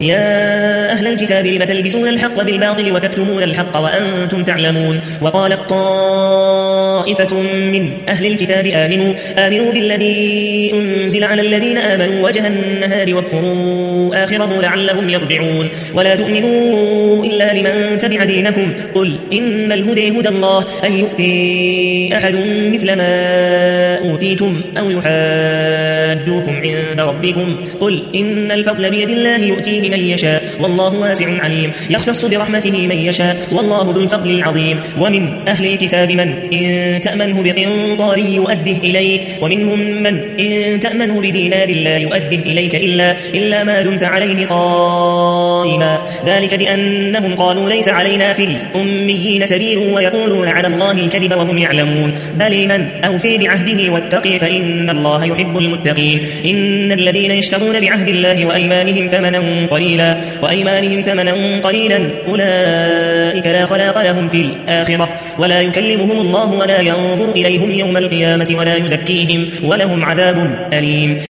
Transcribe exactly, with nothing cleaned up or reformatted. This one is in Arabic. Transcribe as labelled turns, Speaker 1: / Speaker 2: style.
Speaker 1: يا أهل الكتاب لم تلبسون الحق بالباطل وتكتمون الحق وأنتم تعلمون. وقالت طائفة من أهل الكتاب آمنوا, آمنوا بالذي أنزل على الذين آمنوا وجه النهار واكفروا آخره لعلهم يرجعون. ولا تؤمنوا إلا لمن تبع دينكم قل إن الهدى هدى الله أن يؤتي أحد مثل ما أوتيتم أو يحاجوكم عند ربكم قل إن الفضل بيد الله يؤتيه من يشاء والله واسع عليم. يختص برحمته من يشاء والله ذو الفضل العظيم. ومن أهل الكتاب من إن تأمنه بقنطار يؤده إليك ومنهم من إن تأمنه بدينار لا يؤده إليك إلا, إلا ما دمت عليه قائما. ذلك بأنهم قالوا ليس علينا في الأميين سبيل ويقولون على الله الكذب وهم يعلمون. بل من أوفي بعهده واتقي فإن الله يحب المتقين. إن الذين يشترون بعهد الله وأيمانهم ثمنا قليلا وأيمانهم ثمنا قليلا أولئك لا خلاق لهم في الآخرة ولا يكلمهم الله ولا ينظر إليهم يوم القيامة ولا يزكيهم ولهم عذاب أليم.